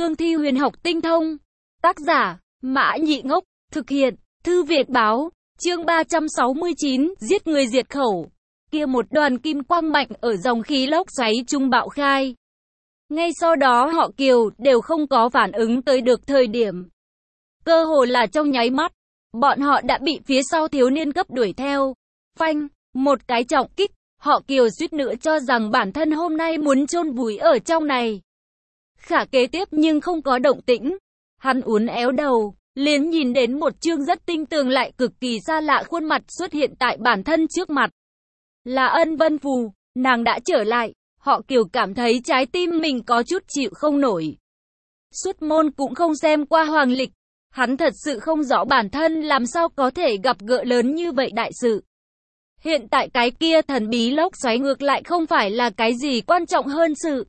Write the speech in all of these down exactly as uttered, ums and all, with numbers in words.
cương thi huyền học tinh thông. Tác giả, Mã Nhị Ngốc, thực hiện, Thư Việt Báo, chương ba trăm sáu mươi chín, giết người diệt khẩu. Kia một đoàn kim quang mạnh ở dòng khí lốc xoáy trung bạo khai. Ngay sau đó họ Kiều đều không có phản ứng tới được thời điểm. Cơ hồ là trong nháy mắt, bọn họ đã bị phía sau thiếu niên cấp đuổi theo. Phanh, một cái trọng kích, họ Kiều suýt nữa cho rằng bản thân hôm nay muốn chôn vùi ở trong này. Khả kế tiếp nhưng không có động tĩnh. Hắn uốn éo đầu, liền nhìn đến một chương rất tinh tường lại cực kỳ xa lạ khuôn mặt xuất hiện tại bản thân trước mặt. Là Ân Vân Phù, nàng đã trở lại. Họ Kiều cảm thấy trái tim mình có chút chịu không nổi. Xuất môn cũng không xem qua hoàng lịch. Hắn thật sự không rõ bản thân làm sao có thể gặp gỡ lớn như vậy đại sự. Hiện tại cái kia thần bí lốc xoáy ngược lại không phải là cái gì quan trọng hơn sự.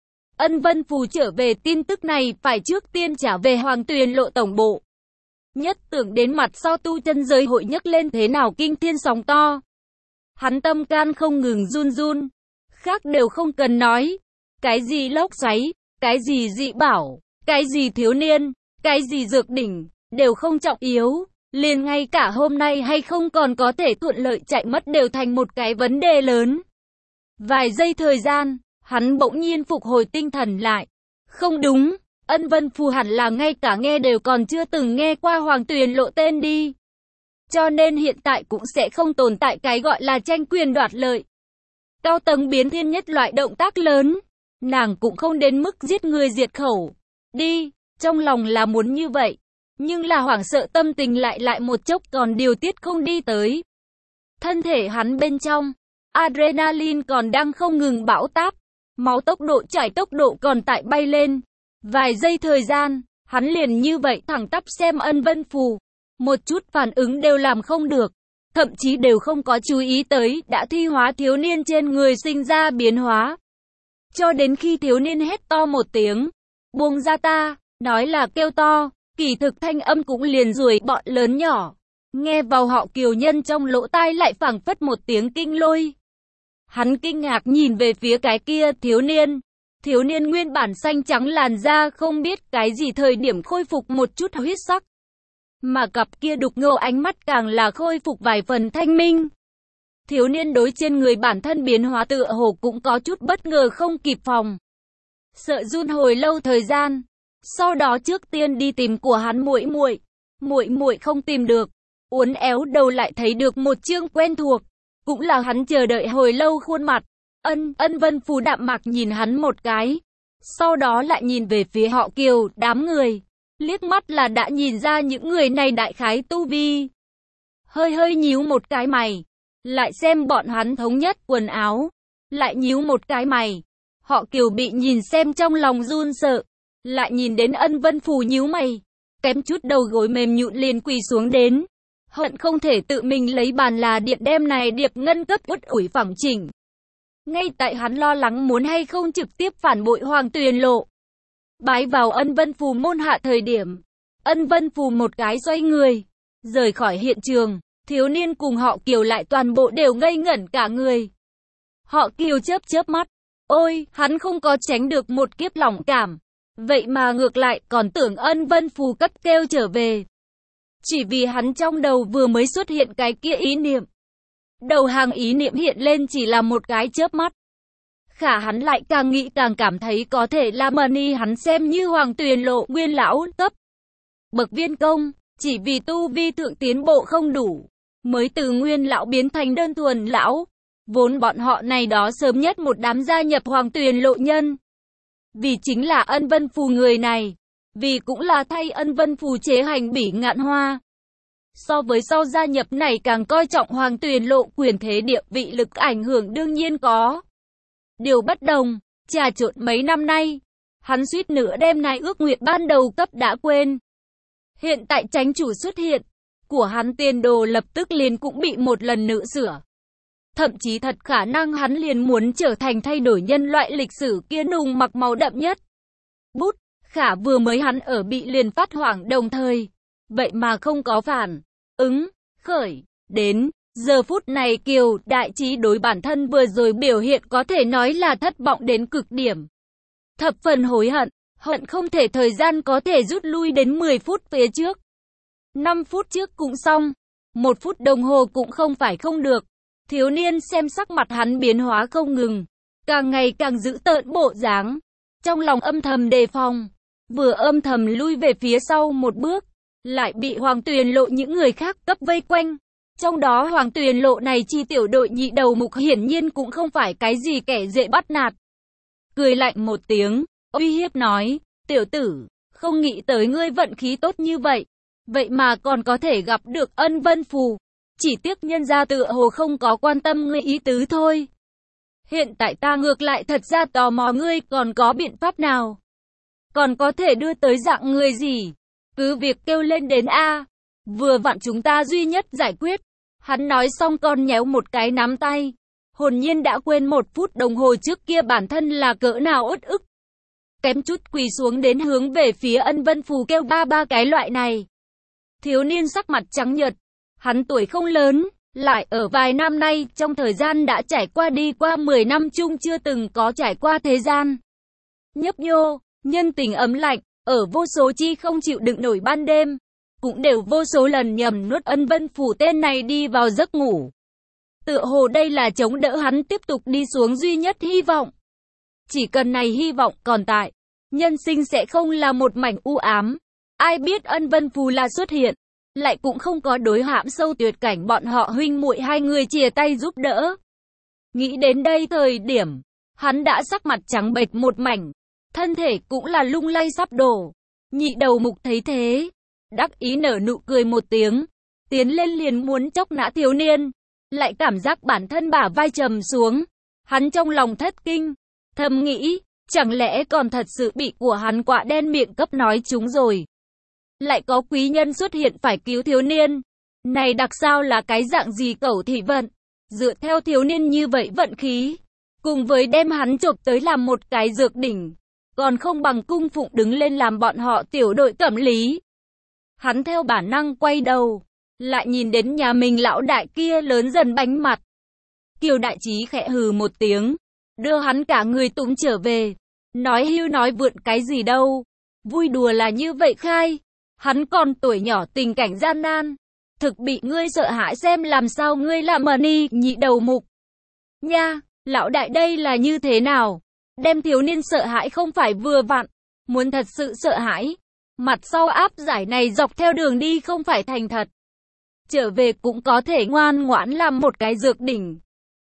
Ân Vân Phù trở về tin tức này phải trước tiên trả về Hoàng Tuyền Lộ tổng bộ. Nhất tưởng đến mặt sau tu chân giới hội nhấc lên thế nào kinh thiên sóng to. Hắn tâm can không ngừng run run. Khác đều không cần nói. Cái gì lốc xoáy, cái gì dị bảo, cái gì thiếu niên, cái gì dược đỉnh, đều không trọng yếu. Liền ngay cả hôm nay hay không còn có thể thuận lợi chạy mất đều thành một cái vấn đề lớn. Vài giây thời gian, hắn bỗng nhiên phục hồi tinh thần lại. Không đúng, Ân Vân Phù hẳn là ngay cả nghe đều còn chưa từng nghe qua Hoàng Tuyền Lộ tên đi. Cho nên hiện tại cũng sẽ không tồn tại cái gọi là tranh quyền đoạt lợi. Cao tầng biến thiên nhất loại động tác lớn, nàng cũng không đến mức giết người diệt khẩu. Đi, trong lòng là muốn như vậy, nhưng là hoảng sợ tâm tình lại lại một chốc còn điều tiết không đi tới. Thân thể hắn bên trong, adrenaline còn đang không ngừng bão táp, máu tốc độ chảy tốc độ còn tại bay lên. Vài giây thời gian, hắn liền như vậy thẳng tắp xem Ân Vân Phù, một chút phản ứng đều làm không được. Thậm chí đều không có chú ý tới đã thi hóa thiếu niên trên người sinh ra biến hóa. Cho đến khi thiếu niên hét to một tiếng, buông ra ta, nói là kêu to, kỳ thực thanh âm cũng liền ruồi bọn lớn nhỏ. Nghe vào họ Kiều nhân trong lỗ tai lại phảng phất một tiếng kinh lôi. Hắn kinh ngạc nhìn về phía cái kia thiếu niên. Thiếu niên nguyên bản xanh trắng làn da không biết cái gì thời điểm khôi phục một chút huyết sắc. Mà cặp kia đục ngầu ánh mắt càng là khôi phục vài phần thanh minh. Thiếu niên đối trên người bản thân biến hóa tựa hồ cũng có chút bất ngờ không kịp phòng. Sợ run hồi lâu thời gian. Sau đó trước tiên đi tìm của hắn muội muội. Muội muội không tìm được. Uốn éo đầu lại thấy được một chương quen thuộc. Cũng là hắn chờ đợi hồi lâu khuôn mặt. Ân, Ân Vân Phù đạm mạc nhìn hắn một cái. Sau đó lại nhìn về phía họ Kiều, đám người. Liếc mắt là đã nhìn ra những người này đại khái tu vi. Hơi hơi nhíu một cái mày. Lại xem bọn hắn thống nhất quần áo. Lại nhíu một cái mày. Họ Kiều bị nhìn xem trong lòng run sợ. Lại nhìn đến Ân Vân Phù nhíu mày. Kém chút đầu gối mềm nhũn liền quỳ xuống đến. Hận không thể tự mình lấy bàn là điện đem này điệp ngân cấp uất ủi phẳng chỉnh. Ngay tại hắn lo lắng muốn hay không trực tiếp phản bội Hoàng Tuyền Lộ. Bái vào Ân Vân Phù môn hạ thời điểm. Ân Vân Phù một cái xoay người. Rời khỏi hiện trường. Thiếu niên cùng họ Kiều lại toàn bộ đều ngây ngẩn cả người. Họ Kiều chớp chớp mắt. Ôi, hắn không có tránh được một kiếp lòng cảm. Vậy mà ngược lại còn tưởng Ân Vân Phù cất kêu trở về. Chỉ vì hắn trong đầu vừa mới xuất hiện cái kia ý niệm. Đầu hàng ý niệm hiện lên chỉ là một cái chớp mắt. Khả hắn lại càng nghĩ càng cảm thấy có thể là Mani hắn xem như Hoàng Tuyền Lộ nguyên lão cấp bậc viên công, chỉ vì tu vi thượng tiến bộ không đủ, mới từ nguyên lão biến thành đơn thuần lão. Vốn bọn họ này đó sớm nhất một đám gia nhập Hoàng Tuyền Lộ nhân. Vì chính là Ân Vân Phù người này, vì cũng là thay Ân Vân Phù chế hành Bỉ Ngạn Hoa. So với sau gia nhập này càng coi trọng Hoàng Tuyền Lộ quyền thế địa vị lực ảnh hưởng đương nhiên có. Điều bất đồng, trà trộn mấy năm nay, hắn suýt nữa đêm nay ước nguyện ban đầu cấp đã quên. Hiện tại chánh chủ xuất hiện, của hắn tiền đồ lập tức liền cũng bị một lần nữa sửa. Thậm chí thật khả năng hắn liền muốn trở thành thay đổi nhân loại lịch sử kia nùng mặc màu đậm nhất. Bút, khả vừa mới hắn ở bị liền phát hoảng đồng thời. Vậy mà không có phản ứng, khởi, đến, giờ phút này Kiều Đại Trí đối bản thân vừa rồi biểu hiện có thể nói là thất vọng đến cực điểm. Thập phần hối hận, Hận không thể thời gian có thể rút lui đến mười phút phía trước. năm phút trước cũng xong. Một phút đồng hồ cũng không phải không được. Thiếu niên xem sắc mặt hắn biến hóa không ngừng. Càng ngày càng dữ tợn bộ dáng. Trong lòng âm thầm đề phòng. Vừa âm thầm lui về phía sau một bước. Lại bị Hoàng Tuyền Lộ những người khác cấp vây quanh. Trong đó Hoàng Tuyền Lộ này chi tiểu đội nhị đầu mục hiển nhiên cũng không phải cái gì kẻ dễ bắt nạt. Cười lạnh một tiếng, uy hiếp nói, tiểu tử, không nghĩ tới ngươi vận khí tốt như vậy. Vậy mà còn có thể gặp được Ân Vân Phù. Chỉ tiếc nhân gia tựa hồ không có quan tâm ngươi ý tứ thôi. Hiện tại ta ngược lại thật ra tò mò ngươi còn có biện pháp nào. Còn có thể đưa tới dạng người gì. Cứ việc kêu lên đến A. Vừa vặn chúng ta duy nhất giải quyết. Hắn nói xong còn nhéo một cái nắm tay. Hồn nhiên đã quên một phút đồng hồ trước kia bản thân là cỡ nào uất ức. Kém chút quỳ xuống đến hướng về phía Ân Vân Phù kêu ba ba cái loại này. Thiếu niên sắc mặt trắng nhợt. Hắn tuổi không lớn, lại ở vài năm nay trong thời gian đã trải qua đi qua mười năm chung chưa từng có trải qua thế gian. Nhấp nhô, nhân tình ấm lạnh, ở vô số chi không chịu đựng nổi ban đêm. Cũng đều vô số lần nhầm nuốt Ân Vân Phù tên này đi vào giấc ngủ. Tựa hồ đây là chống đỡ hắn tiếp tục đi xuống duy nhất hy vọng. Chỉ cần này hy vọng còn tại, nhân sinh sẽ không là một mảnh u ám. Ai biết Ân Vân Phù là xuất hiện, lại cũng không có đối hãm sâu tuyệt cảnh bọn họ huynh muội hai người chia tay giúp đỡ. Nghĩ đến đây thời điểm, hắn đã sắc mặt trắng bệch một mảnh, thân thể cũng là lung lay sắp đổ. Nhị đầu mục thấy thế, đắc ý nở nụ cười một tiếng, tiến lên liền muốn chóc nã thiếu niên, lại cảm giác bản thân bả vai trầm xuống. Hắn trong lòng thất kinh, thầm nghĩ, chẳng lẽ còn thật sự bị của hắn quạ đen miệng cấp nói chúng rồi. Lại có quý nhân xuất hiện phải cứu thiếu niên. Này đặc sao là cái dạng gì cẩu thị vận. Dựa theo thiếu niên như vậy vận khí, cùng với đem hắn chộp tới làm một cái dược đỉnh, còn không bằng cung phụng đứng lên làm bọn họ tiểu đội cẩm lý. Hắn theo bản năng quay đầu, lại nhìn đến nhà mình lão đại kia lớn dần bánh mặt. Kiều Đại Trí khẽ hừ một tiếng, đưa hắn cả người túng trở về. Nói hưu nói vượn cái gì đâu, vui đùa là như vậy khai. Hắn còn tuổi nhỏ tình cảnh gian nan, thực bị ngươi sợ hãi xem làm sao ngươi làm mờ ni nhị đầu mục. Nha, lão đại đây là như thế nào? Đem thiếu niên sợ hãi không phải vừa vặn, muốn thật sự sợ hãi. Mặt sau áp giải này dọc theo đường đi không phải thành thật. Trở về cũng có thể ngoan ngoãn làm một cái dược đỉnh.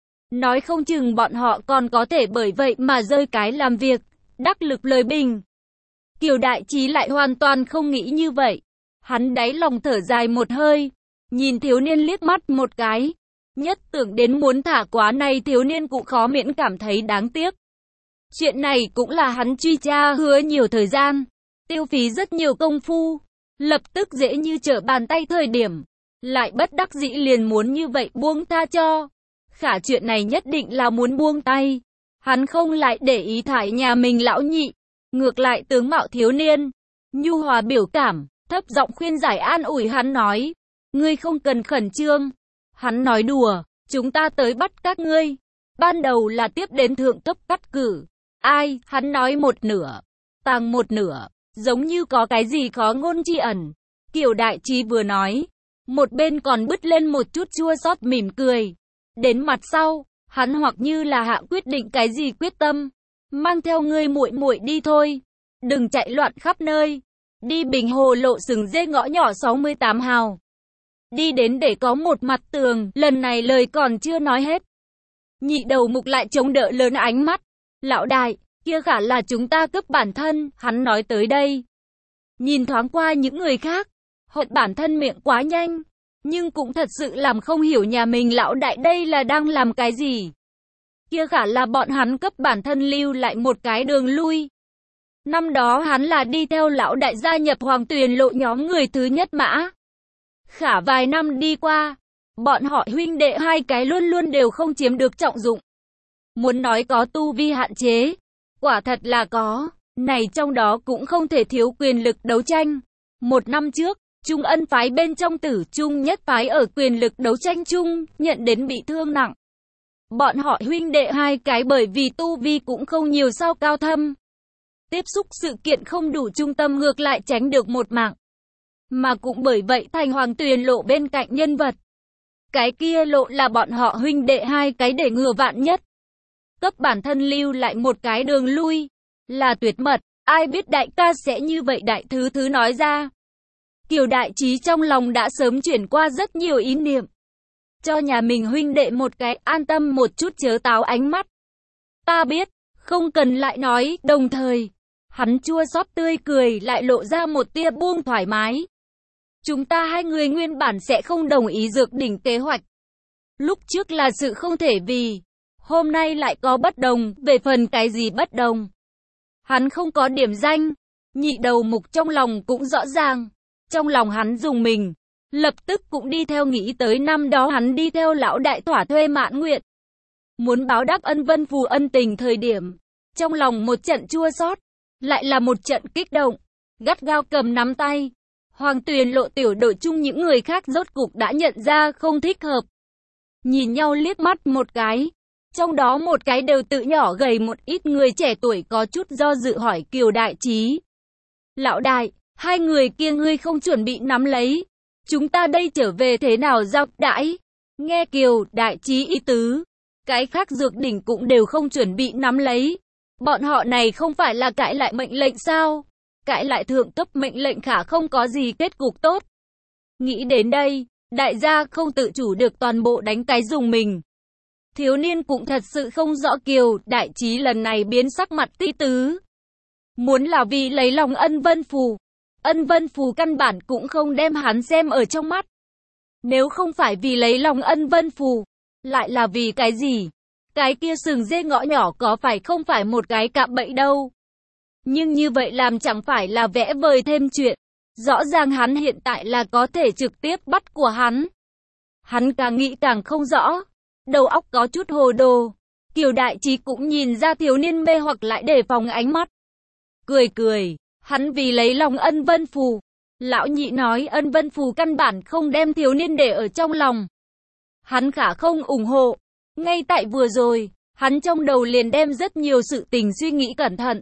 Nói không chừng bọn họ còn có thể bởi vậy mà rơi cái làm việc, đắc lực lời bình. Kiều Đại Trí lại hoàn toàn không nghĩ như vậy. Hắn đáy lòng thở dài một hơi, nhìn thiếu niên liếc mắt một cái. Nhất tưởng đến muốn thả quá này thiếu niên cũng khó miễn cảm thấy đáng tiếc. Chuyện này cũng là hắn truy tra hứa nhiều thời gian, tiêu phí rất nhiều công phu, lập tức dễ như trở bàn tay thời điểm. Lại bất đắc dĩ liền muốn như vậy buông tha cho. Khả chuyện này nhất định là muốn buông tay. Hắn không lại để ý thải nhà mình lão nhị. Ngược lại tướng mạo thiếu niên, nhu hòa biểu cảm, thấp giọng khuyên giải an ủi hắn nói. Ngươi không cần khẩn trương. Hắn nói đùa, chúng ta tới bắt các ngươi. Ban đầu là tiếp đến thượng cấp cắt cử. Ai, hắn nói một nửa, tàng một nửa, giống như có cái gì khó ngôn chi ẩn. Kiều Đại Trí vừa nói, một bên còn bứt lên một chút chua xót mỉm cười. Đến mặt sau, hắn hoặc như là hạ quyết định cái gì quyết tâm. Mang theo ngươi muội muội đi thôi. Đừng chạy loạn khắp nơi. Đi Bình Hồ lộ sừng dê ngõ nhỏ sáu mươi tám hào. Đi đến để có một mặt tường. Lần này lời còn chưa nói hết. Nhị đầu mục lại chống đỡ lớn ánh mắt. Lão đại, kia khả là chúng ta cướp bản thân. Hắn nói tới đây, nhìn thoáng qua những người khác. Hận bản thân miệng quá nhanh. Nhưng cũng thật sự làm không hiểu nhà mình lão đại đây là đang làm cái gì. Kia khả là bọn hắn cấp bản thân lưu lại một cái đường lui. Năm đó hắn là đi theo lão đại gia nhập Hoàng Tuyền Lộ nhóm người thứ nhất mã. Khả vài năm đi qua, bọn họ huynh đệ hai cái luôn luôn đều không chiếm được trọng dụng. Muốn nói có tu vi hạn chế, quả thật là có, này trong đó cũng không thể thiếu quyền lực đấu tranh. Một năm trước, Trung Ân phái bên trong Tử Trung nhất phái ở quyền lực đấu tranh chung, nhận đến bị thương nặng. Bọn họ huynh đệ hai cái bởi vì tu vi cũng không nhiều sao cao thâm. tiếp xúc sự kiện không đủ trung tâm ngược lại tránh được một mạng. Mà cũng bởi vậy thành Hoàng Tuyền Lộ bên cạnh nhân vật. Cái kia Lộ là bọn họ huynh đệ hai cái để ngừa vạn nhất. Cấp bản thân lưu lại một cái đường lui. Là tuyệt mật, ai biết đại ca sẽ như vậy đại thứ thứ nói ra. Kiều Đại Trí trong lòng đã sớm chuyển qua rất nhiều ý niệm. Cho nhà mình huynh đệ một cái an tâm một chút chớ táo ánh mắt. Ta biết, không cần lại nói, đồng thời, hắn chua xót tươi cười lại lộ ra một tia buông thoải mái. Chúng ta hai người nguyên bản sẽ không đồng ý Dược Đỉnh kế hoạch. Lúc trước là sự không thể vì, hôm nay lại có bất đồng, về phần cái gì bất đồng. Hắn không có điểm danh, nhị đầu mục trong lòng cũng rõ ràng. Trong lòng hắn dùng mình, lập tức cũng đi theo nghĩ tới năm đó hắn đi theo lão đại thỏa thuê mãn nguyện. Muốn báo đáp ân vân phù ân tình thời điểm. Trong lòng một trận chua xót, lại là một trận kích động, gắt gao cầm nắm tay. Hoàng Tuyền Lộ tiểu đội chung những người khác rốt cục đã nhận ra không thích hợp. Nhìn nhau liếc mắt một cái. Trong đó một cái đều tự nhỏ gầy một ít người trẻ tuổi có chút do dự hỏi Kiều Đại Trí. Lão đại, hai người kia ngươi không chuẩn bị nắm lấy. Chúng ta đây trở về thế nào giao đãi? Nghe Kiều Đại Trí ý tứ. Cái khác Dược Đỉnh cũng đều không chuẩn bị nắm lấy. Bọn họ này không phải là cãi lại mệnh lệnh sao? Cãi lại thượng cấp mệnh lệnh khả không có gì kết cục tốt. Nghĩ đến đây, đại gia không tự chủ được toàn bộ đánh cái dùng mình. Thiếu niên cũng thật sự không rõ Kiều Đại Trí lần này biến sắc mặt tí tứ. Muốn là vì lấy lòng ân vân phù. Ân vân phù căn bản cũng không đem hắn xem ở trong mắt. Nếu không phải vì lấy lòng ân vân phù, lại là vì cái gì? Cái kia sừng dê ngõ nhỏ có phải không phải một cái cạm bẫy đâu. Nhưng như vậy làm chẳng phải là vẽ vời thêm chuyện. Rõ ràng hắn hiện tại là có thể trực tiếp bắt của hắn. Hắn càng nghĩ càng không rõ. Đầu óc có chút hồ đồ. Kiều Đại Trí cũng nhìn ra thiếu niên mê hoặc lại đề phòng ánh mắt. Cười cười, hắn vì lấy lòng ân vân phù. Lão nhị nói ân vân phù căn bản không đem thiếu niên để ở trong lòng. Hắn khả không ủng hộ. Ngay tại vừa rồi, hắn trong đầu liền đem rất nhiều sự tình suy nghĩ cẩn thận.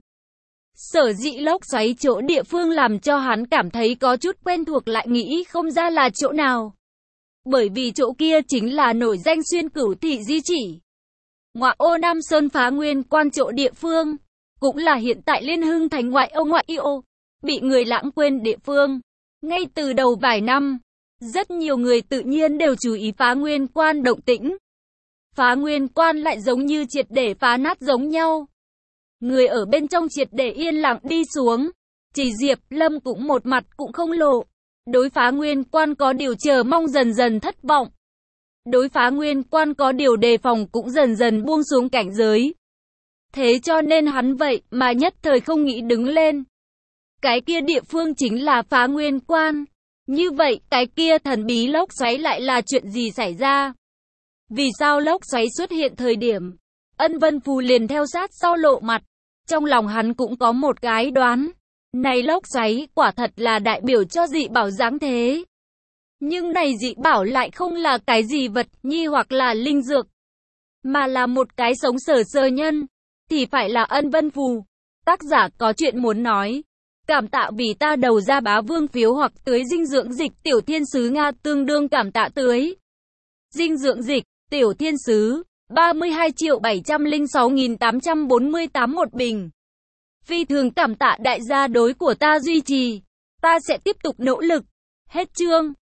Sở dĩ lốc xoáy chỗ địa phương làm cho hắn cảm thấy có chút quen thuộc lại nghĩ không ra là chỗ nào. Bởi vì chỗ kia chính là nổi danh xuyên cửu thị di chỉ. Ngoại ô Nam Sơn phá nguyên quan chỗ địa phương, cũng là hiện tại Liên Hưng thành ngoại ô ngoại ô, bị người lãng quên địa phương. Ngay từ đầu vài năm, rất nhiều người tự nhiên đều chú ý phá nguyên quan động tĩnh. Phá nguyên quan lại giống như triệt để phá nát giống nhau. Người ở bên trong triệt để yên lặng đi xuống. Chỉ Diệp Lâm cũng một mặt cũng không lộ. Đối phá nguyên quan có điều chờ mong dần dần thất vọng. Đối phá nguyên quan có điều đề phòng cũng dần dần buông xuống cảnh giới. Thế cho nên hắn vậy mà nhất thời không nghĩ đứng lên. Cái kia địa phương chính là phá nguyên quan. Như vậy cái kia thần bí lốc xoáy lại là chuyện gì xảy ra? Vì sao lốc xoáy xuất hiện thời điểm? Ân Vân Phù liền theo sát sau lộ mặt. Trong lòng hắn cũng có một cái đoán. Này lốc xoáy quả thật là đại biểu cho dị bảo dáng thế. Nhưng này dị bảo lại không là cái gì vật nhi hoặc là linh dược. Mà là một cái sống sờ sờ nhân. Thì phải là Ân Vân Phù. Tác giả có chuyện muốn nói. Cảm tạ vì ta đầu ra bá vương phiếu hoặc tưới dinh dưỡng dịch tiểu thiên sứ Nga tương đương cảm tạ tưới. Dinh dưỡng dịch, tiểu thiên sứ, ba mươi hai triệu bảy trăm lẻ sáu nghìn tám trăm bốn mươi tám một bình. Phi thường cảm tạ đại gia đối của ta duy trì. Ta sẽ tiếp tục nỗ lực. Hết chương.